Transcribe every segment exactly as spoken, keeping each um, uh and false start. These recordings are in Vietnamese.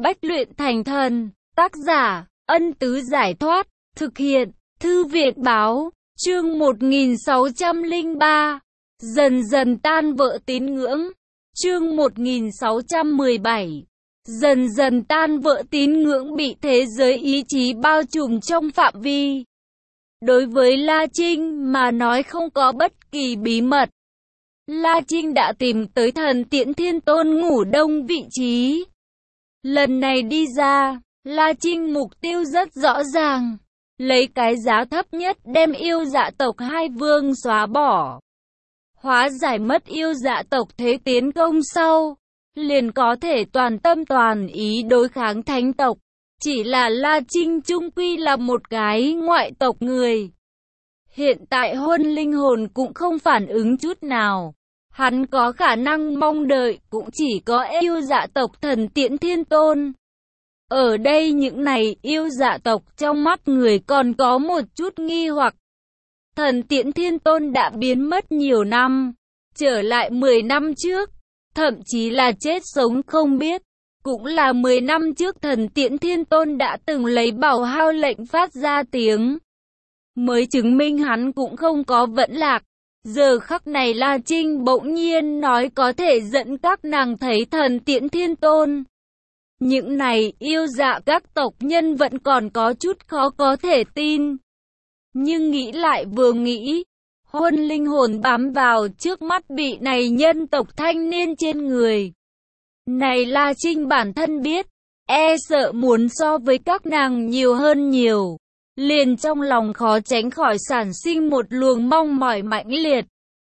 Bách luyện thành thần. Tác giả, Ân Tứ Giải Thoát. Thực hiện, Thư Viện Báo. Chương một nghìn sáu trăm lẻ ba. Dần dần tan vỡ tín ngưỡng. Chương một nghìn sáu trăm mười bảy. Dần dần tan vỡ tín ngưỡng bị thế giới ý chí bao trùm trong phạm vi. Đối với La Trinh mà nói không có bất kỳ bí mật. La Trinh đã tìm tới thần Tiễn Thiên Tôn ngủ đông vị trí. Lần này đi ra, La Trinh mục tiêu rất rõ ràng. Lấy cái giá thấp nhất đem yêu dạ tộc hai vương xóa bỏ. Hóa giải mất yêu dạ tộc thế tiến công sau. Liền có thể toàn tâm toàn ý đối kháng thánh tộc. Chỉ là La Trinh chung quy là một cái ngoại tộc người. Hiện tại huân linh hồn cũng không phản ứng chút nào. Hắn có khả năng mong đợi cũng chỉ có yêu dạ tộc thần Tiễn Thiên Tôn. Ở đây những này yêu dạ tộc trong mắt người còn có một chút nghi hoặc. Thần Tiễn Thiên Tôn đã biến mất nhiều năm, trở lại mười năm trước, thậm chí là chết sống không biết. Cũng là mười năm trước thần Tiễn Thiên Tôn đã từng lấy bảo hao lệnh phát ra tiếng. Mới chứng minh hắn cũng không có vẫn lạc. Giờ khắc này La Trinh bỗng nhiên nói có thể dẫn các nàng thấy thần Tiễn Thiên Tôn. Những này yêu dạ các tộc nhân vẫn còn có chút khó có thể tin. Nhưng nghĩ lại vừa nghĩ, huân linh hồn bám vào trước mắt bị này nhân tộc thanh niên trên người. Này La Trinh bản thân biết, e sợ muốn so với các nàng nhiều hơn nhiều. Liền trong lòng khó tránh khỏi sản sinh một luồng mong mỏi mãnh liệt.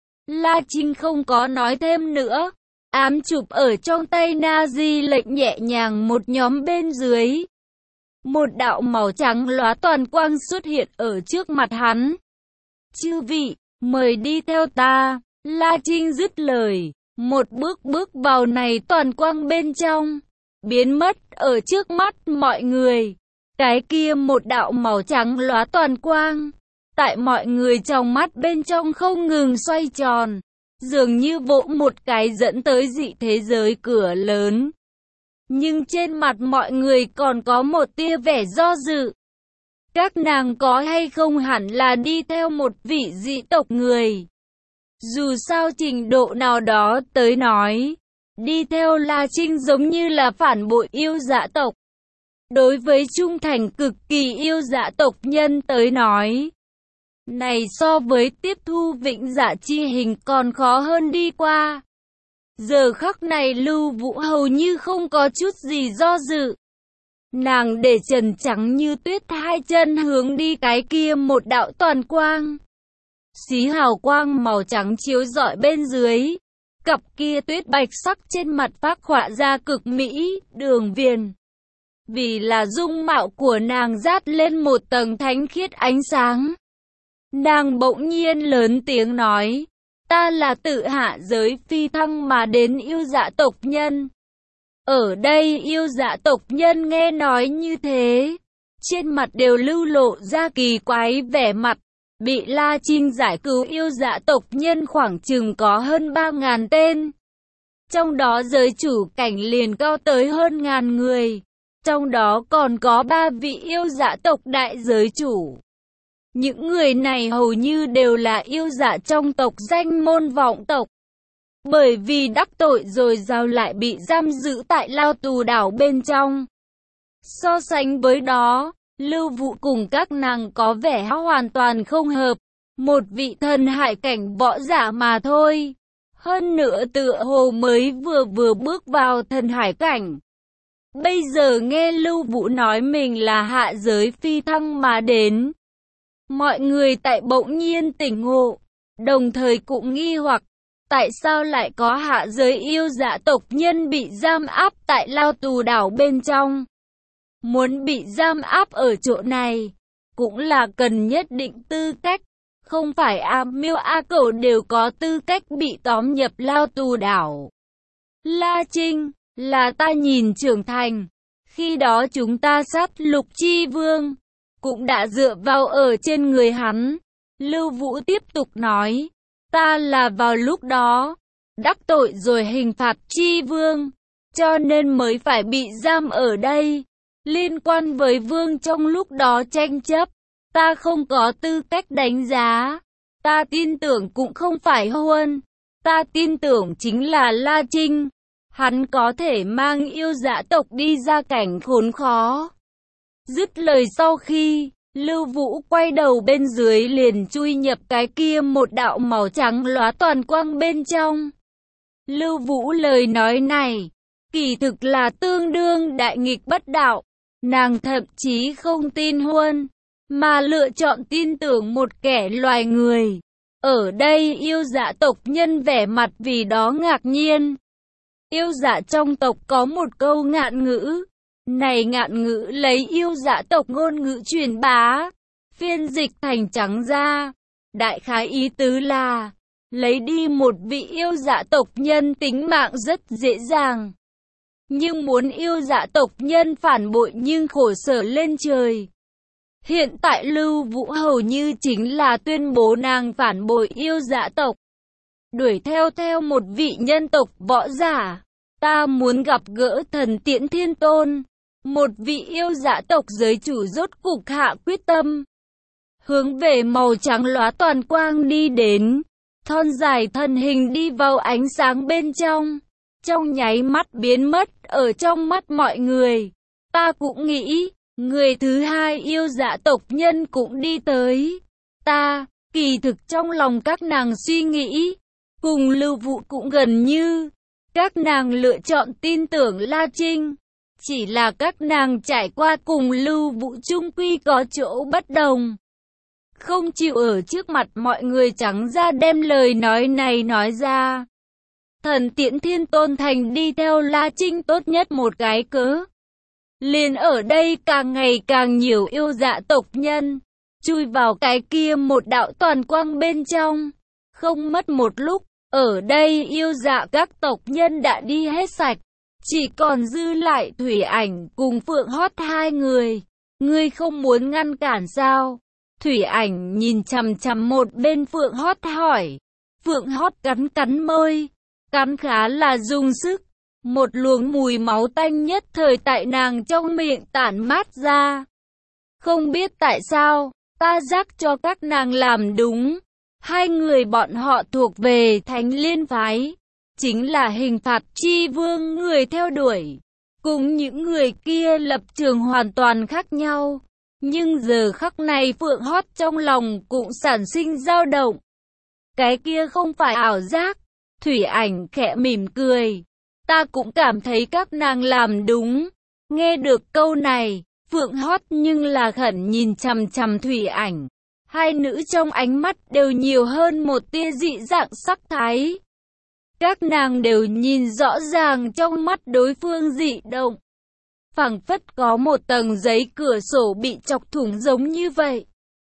La Trinh không có nói thêm nữa. Ám chụp ở trong tay Na Di lệnh nhẹ nhàng một nhóm bên dưới. Một đạo màu trắng lóa toàn quang xuất hiện ở trước mặt hắn. Chư vị, mời đi theo ta. La Trinh dứt lời. Một bước bước vào này toàn quang bên trong. Biến mất ở trước mắt mọi người. Cái kia một đạo màu trắng lóa toàn quang. Tại mọi người trong mắt bên trong không ngừng xoay tròn. Dường như vỗ một cái dẫn tới dị thế giới cửa lớn. Nhưng trên mặt mọi người còn có một tia vẻ do dự. Các nàng có hay không hẳn là đi theo một vị dị tộc người. Dù sao trình độ nào đó tới nói, đi theo La Trinh giống như là phản bội yêu dạ tộc. Đối với trung thành cực kỳ yêu dạ tộc nhân tới nói, này so với tiếp thu vĩnh dạ chi hình còn khó hơn đi qua. Giờ khắc này Lưu Vũ hầu như không có chút gì do dự. Nàng để trần trắng như tuyết hai chân hướng đi cái kia một đạo toàn quang. Xí hào quang màu trắng chiếu rọi bên dưới. Cặp kia tuyết bạch sắc trên mặt phác họa ra cực mỹ, đường viền. Vì là dung mạo của nàng dát lên một tầng thánh khiết ánh sáng. Nàng bỗng nhiên lớn tiếng nói, ta là tự hạ giới phi thăng mà đến yêu dạ tộc nhân. Ở đây yêu dạ tộc nhân nghe nói như thế, trên mặt đều lưu lộ ra kỳ quái vẻ mặt. Bị La Trinh giải cứu yêu dạ tộc nhân khoảng chừng có hơn ba ngàn tên. Trong đó giới chủ cảnh liền cao tới hơn ngàn người. Trong đó còn có ba vị yêu dạ tộc đại giới chủ. Những người này hầu như đều là yêu dạ trong tộc danh môn vọng tộc. Bởi vì đắc tội rồi giao lại bị giam giữ tại lao tù đảo bên trong. So sánh với đó, Lưu Vũ cùng các nàng có vẻ hoàn toàn không hợp. Một vị thần hải cảnh võ giả mà thôi. Hơn nữa tựa hồ mới vừa vừa bước vào thần hải cảnh. Bây giờ nghe Lưu Vũ nói mình là hạ giới phi thăng mà đến. Mọi người tại bỗng nhiên tỉnh ngộ, đồng thời cũng nghi hoặc, tại sao lại có hạ giới yêu dạ tộc nhân bị giam áp tại lao tù đảo bên trong. Muốn bị giam áp ở chỗ này, cũng là cần nhất định tư cách, không phải A Miêu A Cẩu đều có tư cách bị tóm nhập lao tù đảo. La Trinh, là ta nhìn trưởng thành, khi đó chúng ta sát lục chi vương. Cũng đã dựa vào ở trên người hắn. Lưu Vũ tiếp tục nói, ta là vào lúc đó, đắc tội rồi hình phạt chi vương. cho nên mới phải bị giam ở đây. Liên quan với vương trong lúc đó tranh chấp, ta không có tư cách đánh giá. Ta tin tưởng cũng không phải Huân. Ta tin tưởng chính là La Trinh. Hắn có thể mang yêu dã tộc đi ra cảnh khốn khó. Dứt lời sau khi, Lưu Vũ quay đầu bên dưới liền chui nhập cái kia một đạo màu trắng lóa toàn quang bên trong. Lưu Vũ lời nói này, kỳ thực là tương đương đại nghịch bất đạo. Nàng thậm chí không tin Huân, mà lựa chọn tin tưởng một kẻ loài người. Ở đây yêu dã tộc nhân vẻ mặt vì đó ngạc nhiên. Yêu dã trong tộc có một câu ngạn ngữ. Này ngạn ngữ lấy yêu dã tộc ngôn ngữ truyền bá, phiên dịch thành trắng ra. Đại khái ý tứ là, lấy đi một vị yêu dã tộc nhân tính mạng rất dễ dàng. Nhưng muốn yêu dã tộc nhân phản bội nhưng khổ sở lên trời. Hiện tại Lưu Vũ hầu như chính là tuyên bố nàng phản bội yêu dã tộc. Đuổi theo theo một vị nhân tộc võ giả. Ta muốn gặp gỡ thần Tiễn Thiên Tôn. Một vị yêu dã tộc giới chủ rốt cục hạ quyết tâm. Hướng về màu trắng lóa toàn quang đi đến. Thon dài thân hình đi vào ánh sáng bên trong. Trong nháy mắt biến mất ở trong mắt mọi người. Ta cũng nghĩ, người thứ hai yêu dã tộc nhân cũng đi tới. Ta, kỳ thực trong lòng các nàng suy nghĩ, cùng Lưu Vũ cũng gần như. Các nàng lựa chọn tin tưởng La Trinh. Chỉ là các nàng trải qua cùng Lưu Vũ chung quy có chỗ bất đồng. Không chịu ở trước mặt mọi người trắng ra đem lời nói này nói ra. Thần Tiễn Thiên Tôn thành đi theo La Trinh tốt nhất một cái cớ. Liền ở đây càng ngày càng nhiều yêu dã tộc nhân. Chui vào cái kia một đạo toàn quang bên trong. Không mất một lúc, ở đây yêu dã các tộc nhân đã đi hết sạch. Chỉ còn dư lại Thủy Ảnh cùng Phượng Hót hai người. Ngươi không muốn ngăn cản sao? Thủy Ảnh nhìn chằm chằm một bên Phượng Hót hỏi. Phượng Hót cắn cắn môi. Cắn khá là dùng sức. Một luồng mùi máu tanh nhất thời tại nàng trong miệng tản mát ra. Không biết tại sao, ta giác cho các nàng làm đúng. Hai người bọn họ thuộc về Thánh Liên phái. Chính là hình phạt chi vương người theo đuổi. Cùng những người kia lập trường hoàn toàn khác nhau. Nhưng giờ khắc này Phượng Hót trong lòng cũng sản sinh dao động. Cái kia không phải ảo giác. Thủy Ảnh khẽ mỉm cười. Ta cũng cảm thấy các nàng làm đúng. Nghe được câu này, Phượng Hót nhưng là khẩn nhìn chằm chằm Thủy Ảnh. Hai nữ trong ánh mắt đều nhiều hơn một tia dị dạng sắc thái. Các nàng đều nhìn rõ ràng trong mắt đối phương dị động. Phảng phất có một tầng giấy cửa sổ bị chọc thủng giống như vậy.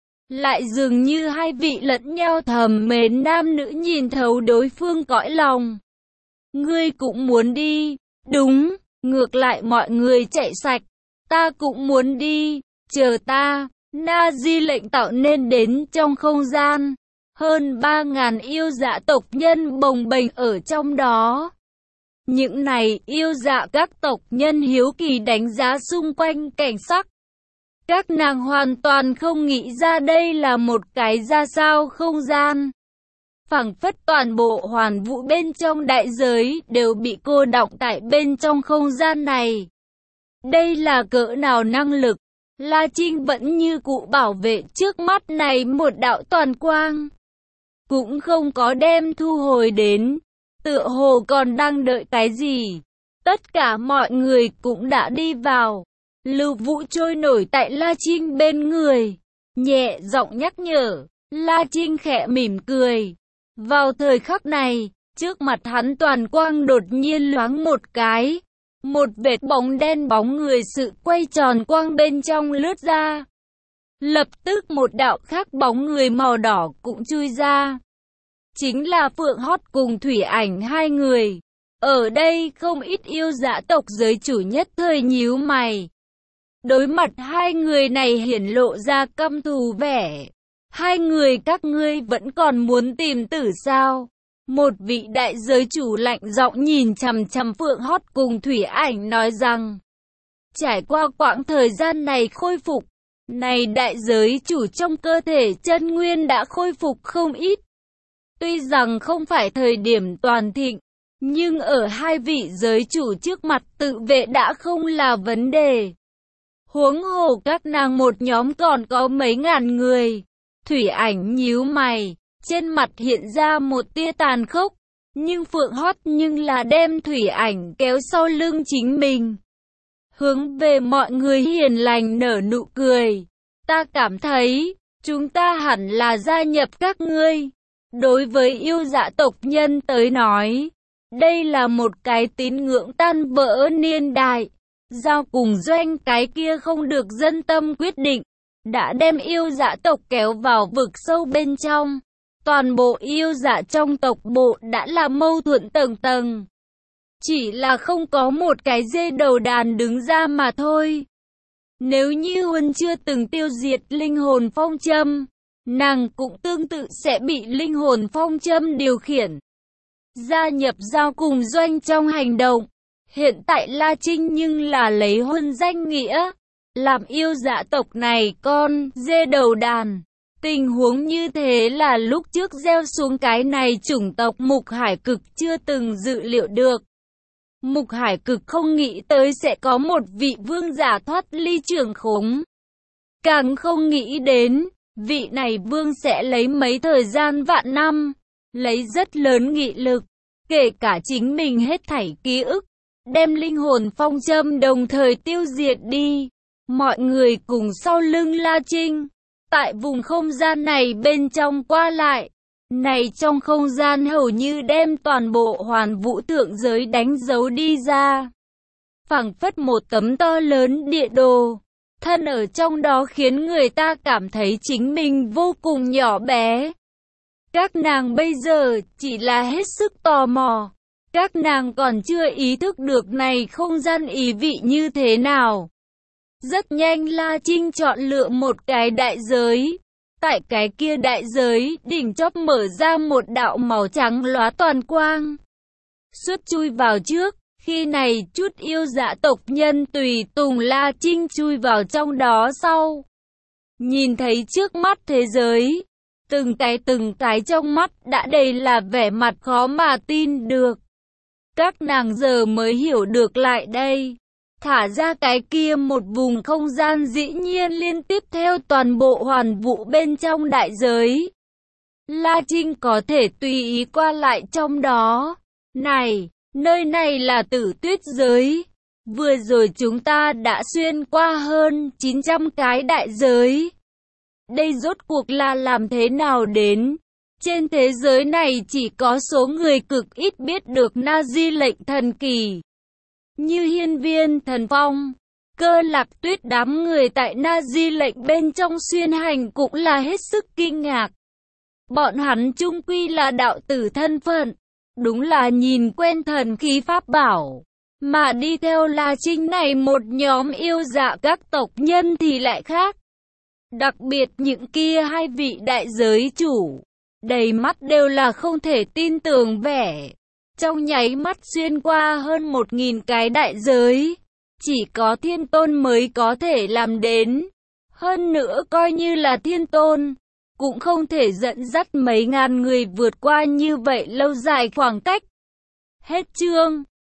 Lại dường như hai vị lẫn nhau thầm mến nam nữ nhìn thấu đối phương cõi lòng. Ngươi cũng muốn đi, đúng, ngược lại mọi người chạy sạch, ta cũng muốn đi, chờ ta. Na Di lệnh tạo nên đến trong không gian, hơn ba ngàn yêu dã tộc nhân bồng bềnh ở trong đó. Những này yêu dã các tộc nhân hiếu kỳ đánh giá xung quanh cảnh sắc. Các nàng hoàn toàn không nghĩ ra đây là một cái ra sao không gian. Phảng phất toàn bộ hoàn vũ bên trong đại giới đều bị cô đọng tại bên trong không gian này. Đây là cỡ nào năng lực? La Trinh vẫn như cụ bảo vệ trước mắt này một đạo toàn quang. Cũng không có đem thu hồi đến. Tựa hồ còn đang đợi cái gì. Tất cả mọi người cũng đã đi vào. Lưu Vũ trôi nổi tại La Trinh bên người. Nhẹ giọng nhắc nhở. La Trinh khẽ mỉm cười. Vào thời khắc này, trước mặt hắn toàn quang đột nhiên loáng một cái. Một vệt bóng đen bóng người sự quay tròn quang bên trong lướt ra. Lập tức một đạo khác bóng người màu đỏ cũng chui ra. Chính là Phượng Hót cùng Thủy Ảnh hai người. Ở đây không ít yêu dã tộc giới chủ nhất thời nhíu mày. Đối mặt hai người này hiển lộ ra căm thù vẻ. Hai người các ngươi vẫn còn muốn tìm tử sao? Một vị đại giới chủ lạnh giọng nhìn chằm chằm Phượng Hót cùng Thủy Ảnh nói rằng, trải qua quãng thời gian này khôi phục, này đại giới chủ trong cơ thể chân nguyên đã khôi phục không ít. Tuy rằng không phải thời điểm toàn thịnh, nhưng ở hai vị giới chủ trước mặt tự vệ đã không là vấn đề. Huống hồ các nàng một nhóm còn có mấy ngàn người. Thủy Ảnh nhíu mày, trên mặt hiện ra một tia tàn khốc, nhưng Phượng Hót nhưng là đem Thủy Ảnh kéo sau lưng chính mình. Hướng về mọi người hiền lành nở nụ cười. Ta cảm thấy, chúng ta hẳn là gia nhập các ngươi. Đối với yêu dạ tộc nhân tới nói, đây là một cái tín ngưỡng tan vỡ niên đại. Giao cùng doanh cái kia không được dân tâm quyết định, đã đem yêu dạ tộc kéo vào vực sâu bên trong. Toàn bộ yêu dạ trong tộc bộ đã là mâu thuẫn tầng tầng. Chỉ là không có một cái dê đầu đàn đứng ra mà thôi. Nếu như Huân chưa từng tiêu diệt linh hồn phong châm, nàng cũng tương tự sẽ bị linh hồn phong châm điều khiển. Gia nhập giao cùng doanh trong hành động. Hiện tại La Trinh nhưng là lấy Huân danh nghĩa, làm yêu dạ tộc này con dê đầu đàn. Tình huống như thế là lúc trước gieo xuống cái này chủng tộc Mục Hải Cực chưa từng dự liệu được. Mục Hải Cực không nghĩ tới sẽ có một vị vương giả thoát ly trưởng khống. Càng không nghĩ đến, vị này vương sẽ lấy mấy thời gian vạn năm, lấy rất lớn nghị lực, kể cả chính mình hết thảy ký ức, đem linh hồn phong châm đồng thời tiêu diệt đi. Mọi người cùng sau lưng La Trinh, tại vùng không gian này bên trong qua lại. Này trong không gian hầu như đem toàn bộ hoàn vũ thượng giới đánh dấu đi ra. Phảng phất một tấm to lớn địa đồ. Thân ở trong đó khiến người ta cảm thấy chính mình vô cùng nhỏ bé. Các nàng bây giờ chỉ là hết sức tò mò. Các nàng còn chưa ý thức được này không gian ý vị như thế nào. Rất nhanh La Trinh chọn lựa một cái đại giới. Tại cái kia đại giới, đỉnh chóp mở ra một đạo màu trắng lóa toàn quang. Xuất chui vào trước, khi này chút yêu dạ tộc nhân tùy tùng La Trinh chui vào trong đó sau. Nhìn thấy trước mắt thế giới, từng cái từng cái trong mắt đã đầy là vẻ mặt khó mà tin được. Các nàng giờ mới hiểu được lại đây. Thả ra cái kia một vùng không gian dĩ nhiên liên tiếp theo toàn bộ hoàn vũ bên trong đại giới. La Trinh có thể tùy ý qua lại trong đó. Này, nơi này là Tử Tuyết giới. Vừa rồi chúng ta đã xuyên qua hơn chín trăm cái đại giới. Đây rốt cuộc là làm thế nào đến? Trên thế giới này chỉ có số người cực ít biết được Na Di lệnh thần kỳ. Như Hiên Viên Thần Phong, Cơ Lạc Tuyết đám người tại Na Di lệnh bên trong xuyên hành cũng là hết sức kinh ngạc. Bọn hắn chung quy là đạo tử thân phận, đúng là nhìn quen thần khí pháp bảo. Mà đi theo La Trinh này một nhóm yêu dạ các tộc nhân thì lại khác. Đặc biệt những kia hai vị đại giới chủ, đầy mắt đều là không thể tin tưởng vẻ. Trong nháy mắt xuyên qua hơn một nghìn cái đại giới, chỉ có thiên tôn mới có thể làm đến. Hơn nữa coi như là thiên tôn, cũng không thể dẫn dắt mấy ngàn người vượt qua như vậy lâu dài khoảng cách. Hết chương.